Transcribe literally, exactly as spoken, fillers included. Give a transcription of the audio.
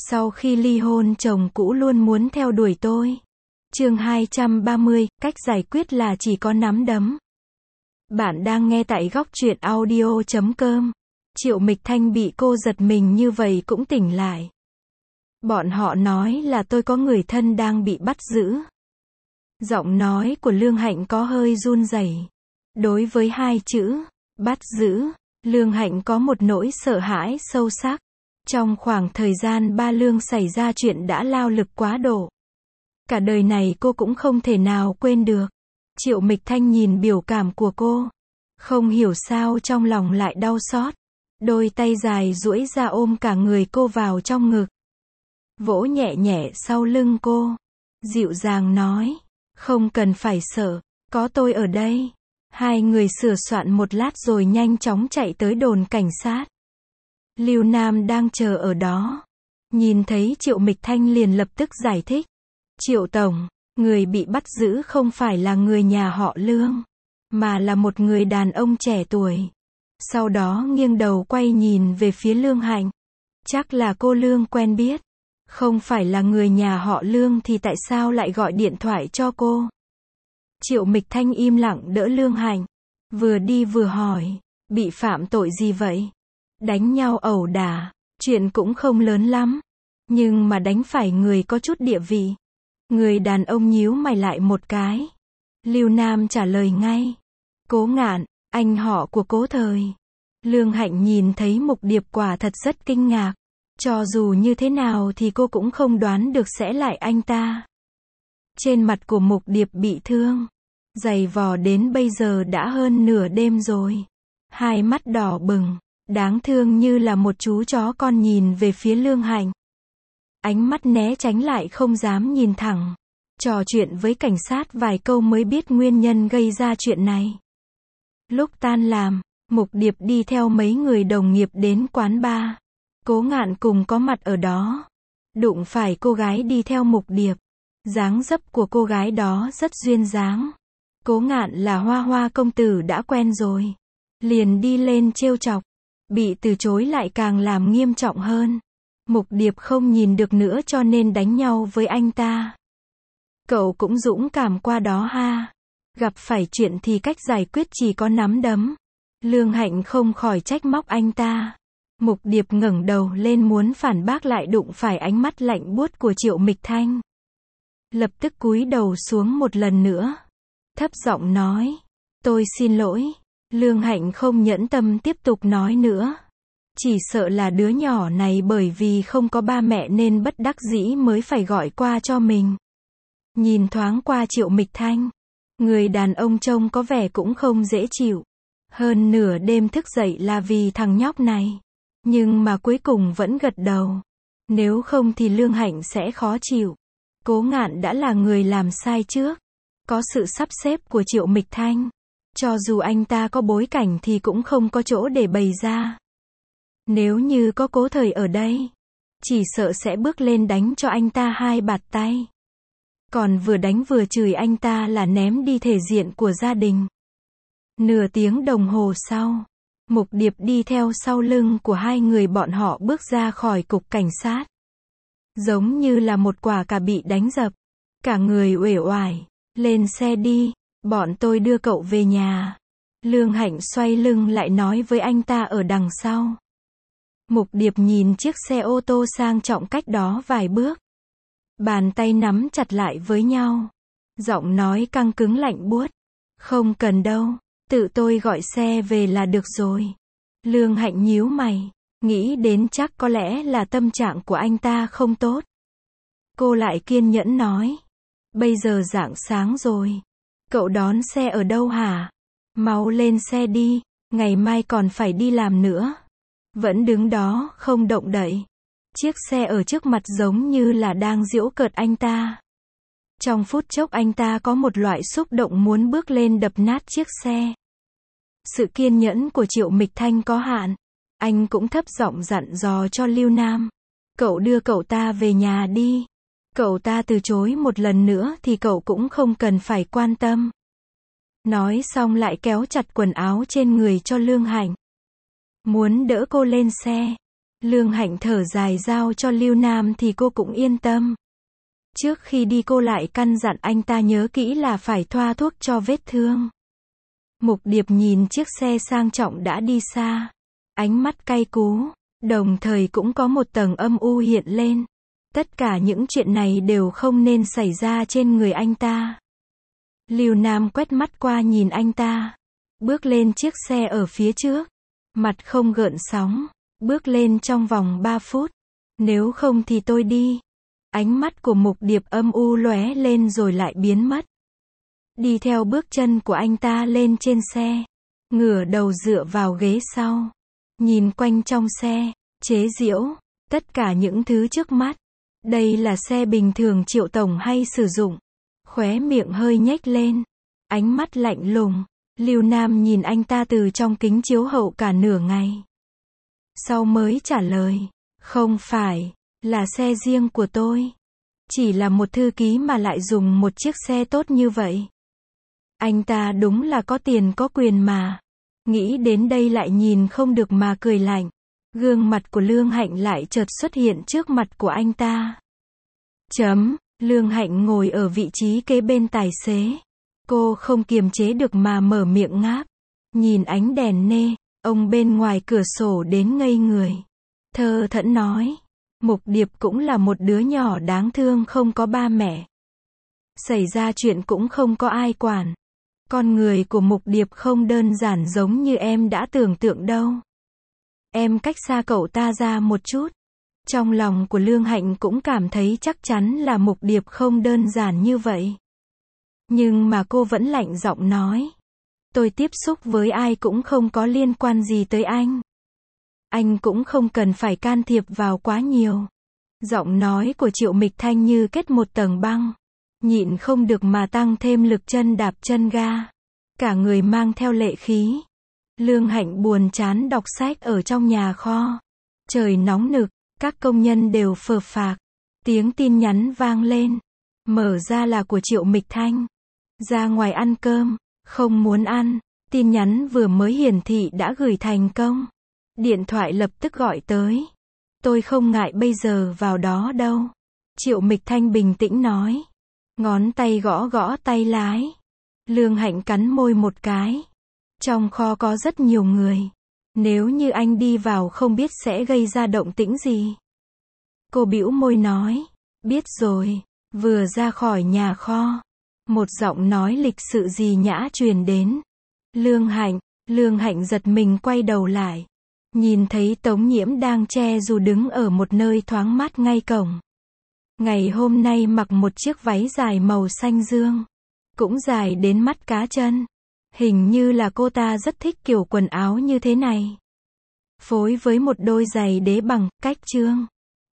Sau khi ly hôn chồng cũ luôn muốn theo đuổi tôi. Chương hai trăm ba mươi, cách giải quyết là chỉ có nắm đấm. Bạn đang nghe tại góc truyện audio chấm com. Triệu Mịch Thanh bị cô giật mình như vậy cũng tỉnh lại. Bọn họ nói là tôi có người thân đang bị bắt giữ. Giọng nói của Lương Hạnh có hơi run rẩy. Đối với hai chữ, bắt giữ, Lương Hạnh có một nỗi sợ hãi sâu sắc. Trong khoảng thời gian ba Lương xảy ra chuyện đã lao lực quá độ. Cả đời này cô cũng không thể nào quên được. Triệu Mịch Thanh nhìn biểu cảm của cô. Không hiểu sao trong lòng lại đau xót. Đôi tay dài duỗi ra ôm cả người cô vào trong ngực. Vỗ nhẹ nhẹ sau lưng cô. Dịu dàng nói. Không cần phải sợ, có tôi ở đây. Hai người sửa soạn một lát rồi nhanh chóng chạy tới đồn cảnh sát. Lưu Nam đang chờ ở đó. Nhìn thấy Triệu Mịch Thanh liền lập tức giải thích. Triệu Tổng, người bị bắt giữ không phải là người nhà họ Lương, mà là một người đàn ông trẻ tuổi. Sau đó nghiêng đầu quay nhìn về phía Lương Hạnh. Chắc là cô Lương quen biết. Không phải là người nhà họ Lương thì tại sao lại gọi điện thoại cho cô? Triệu Mịch Thanh im lặng đỡ Lương Hạnh. Vừa đi vừa hỏi. Bị phạm tội gì vậy? Đánh nhau ẩu đả. Chuyện cũng không lớn lắm. Nhưng mà đánh phải người có chút địa vị. Người đàn ông nhíu mày lại một cái. Lưu Nam trả lời ngay. Cố Ngạn, anh họ của Cố Thời. Lương Hạnh nhìn thấy Mục Điệp quả thật rất kinh ngạc. Cho dù như thế nào thì cô cũng không đoán được sẽ lại anh ta. Trên mặt của Mục Điệp bị thương. Giày vò đến bây giờ đã hơn nửa đêm rồi. Hai mắt đỏ bừng. Đáng thương như là một chú chó con nhìn về phía Lương Hạnh. Ánh mắt né tránh lại không dám nhìn thẳng. Trò chuyện với cảnh sát vài câu mới biết nguyên nhân gây ra chuyện này. Lúc tan làm, Mục Điệp đi theo mấy người đồng nghiệp đến quán bar. Cố Ngạn cùng có mặt ở đó. Đụng phải cô gái đi theo Mục Điệp. Dáng dấp của cô gái đó rất duyên dáng. Cố Ngạn là Hoa Hoa công tử đã quen rồi. Liền đi lên trêu chọc. Bị từ chối lại càng làm nghiêm trọng hơn. Mục Điệp không nhìn được nữa cho nên đánh nhau với anh ta. Cậu cũng dũng cảm qua đó ha. Gặp phải chuyện thì cách giải quyết chỉ có nắm đấm. Lương Hạnh không khỏi trách móc anh ta. Mục Điệp ngẩng đầu lên muốn phản bác lại đụng phải ánh mắt lạnh buốt của Triệu Mịch Thanh. Lập tức cúi đầu xuống một lần nữa. Thấp giọng nói. Tôi xin lỗi. Lương Hạnh không nhẫn tâm tiếp tục nói nữa. Chỉ sợ là đứa nhỏ này bởi vì không có ba mẹ nên bất đắc dĩ mới phải gọi qua cho mình. Nhìn thoáng qua Triệu Mịch Thanh. Người đàn ông trông có vẻ cũng không dễ chịu. Hơn nửa đêm thức dậy là vì thằng nhóc này. Nhưng mà cuối cùng vẫn gật đầu. Nếu không thì Lương Hạnh sẽ khó chịu. Cố Ngạn đã là người làm sai trước. Có sự sắp xếp của Triệu Mịch Thanh. Cho dù anh ta có bối cảnh thì cũng không có chỗ để bày ra. Nếu như có Cố Thời ở đây, chỉ sợ sẽ bước lên đánh cho anh ta hai bạt tay. Còn vừa đánh vừa chửi anh ta là ném đi thể diện của gia đình. Nửa tiếng đồng hồ sau, Mục Điệp đi theo sau lưng của hai người bọn họ bước ra khỏi cục cảnh sát. Giống như là một quả cà bị đánh dập. Cả người uể oải. Lên xe đi, bọn tôi đưa cậu về nhà. Lương Hạnh xoay lưng lại nói với anh ta ở đằng sau. Mục Điệp nhìn chiếc xe ô tô sang trọng cách đó vài bước. Bàn tay nắm chặt lại với nhau. Giọng nói căng cứng lạnh buốt. Không cần đâu, tự tôi gọi xe về là được rồi. Lương Hạnh nhíu mày, nghĩ đến chắc có lẽ là tâm trạng của anh ta không tốt. Cô lại kiên nhẫn nói. Bây giờ rạng sáng rồi. Cậu đón xe ở đâu hả? Mau lên xe đi, ngày mai còn phải đi làm nữa. Vẫn đứng đó, không động đậy. Chiếc xe ở trước mặt giống như là đang giễu cợt anh ta. Trong phút chốc anh ta có một loại xúc động muốn bước lên đập nát chiếc xe. Sự kiên nhẫn của Triệu Mịch Thanh có hạn. Anh cũng thấp giọng dặn dò cho Lưu Nam. Cậu đưa cậu ta về nhà đi. Cậu ta từ chối một lần nữa thì cậu cũng không cần phải quan tâm. Nói xong lại kéo chặt quần áo trên người cho Lương Hạnh. Muốn đỡ cô lên xe. Lương Hạnh thở dài giao cho Lưu Nam thì cô cũng yên tâm. Trước khi đi cô lại căn dặn anh ta nhớ kỹ là phải thoa thuốc cho vết thương. Mục Điệp nhìn chiếc xe sang trọng đã đi xa. Ánh mắt cay cú, đồng thời cũng có một tầng âm u hiện lên. Tất cả những chuyện này đều không nên xảy ra trên người anh ta. Lưu Nam quét mắt qua nhìn anh ta. Bước lên chiếc xe ở phía trước. Mặt không gợn sóng. Bước lên trong vòng ba phút. Nếu không thì tôi đi. Ánh mắt của Mục Điệp âm u lóe lên rồi lại biến mất. Đi theo bước chân của anh ta lên trên xe. Ngửa đầu dựa vào ghế sau. Nhìn quanh trong xe. Chế giễu. Tất cả những thứ trước mắt. Đây là xe bình thường Triệu Tổng hay sử dụng. Khóe miệng hơi nhếch lên. Ánh mắt lạnh lùng. Lưu Nam nhìn anh ta từ trong kính chiếu hậu cả nửa ngày. Sau mới trả lời. Không phải. Là xe riêng của tôi. Chỉ là một thư ký mà lại dùng một chiếc xe tốt như vậy. Anh ta đúng là có tiền có quyền mà. Nghĩ đến đây lại nhìn không được mà cười lạnh. Gương mặt của Lương Hạnh lại chợt xuất hiện trước mặt của anh ta. Chấm, Lương Hạnh ngồi ở vị trí kế bên tài xế. Cô không kiềm chế được mà mở miệng ngáp. Nhìn ánh đèn nê, ông bên ngoài cửa sổ đến ngây người. Thơ thẫn nói. Mục Điệp cũng là một đứa nhỏ đáng thương không có ba mẹ. Xảy ra chuyện cũng không có ai quản. Con người của Mục Điệp không đơn giản giống như em đã tưởng tượng đâu. Em cách xa cậu ta ra một chút. Trong lòng của Lương Hạnh cũng cảm thấy chắc chắn là Mục Điệp không đơn giản như vậy. Nhưng mà cô vẫn lạnh giọng nói. Tôi tiếp xúc với ai cũng không có liên quan gì tới anh. Anh cũng không cần phải can thiệp vào quá nhiều. Giọng nói của Triệu Mịch Thanh như kết một tầng băng. Nhịn không được mà tăng thêm lực chân đạp chân ga. Cả người mang theo lệ khí. Lương Hạnh buồn chán đọc sách ở trong nhà kho. Trời nóng nực, các công nhân đều phờ phạc. Tiếng tin nhắn vang lên. Mở ra là của Triệu Mịch Thanh. Ra ngoài ăn cơm, không muốn ăn. Tin nhắn vừa mới hiển thị đã gửi thành công. Điện thoại lập tức gọi tới. Tôi không ngại bây giờ vào đó đâu. Triệu Mịch Thanh bình tĩnh nói. Ngón tay gõ gõ tay lái. Lương Hạnh cắn môi một cái. Trong kho có rất nhiều người. Nếu như anh đi vào không biết sẽ gây ra động tĩnh gì. Cô bĩu môi nói. Biết rồi. Vừa ra khỏi nhà kho. Một giọng nói lịch sự gì nhã truyền đến. Lương Hạnh. Lương Hạnh giật mình quay đầu lại. Nhìn thấy Tống Nhiễm đang che dù đứng ở một nơi thoáng mát ngay cổng. Ngày hôm nay mặc một chiếc váy dài màu xanh dương. Cũng dài đến mắt cá chân. Hình như là cô ta rất thích kiểu quần áo như thế này. Phối với một đôi giày đế bằng, cách trương.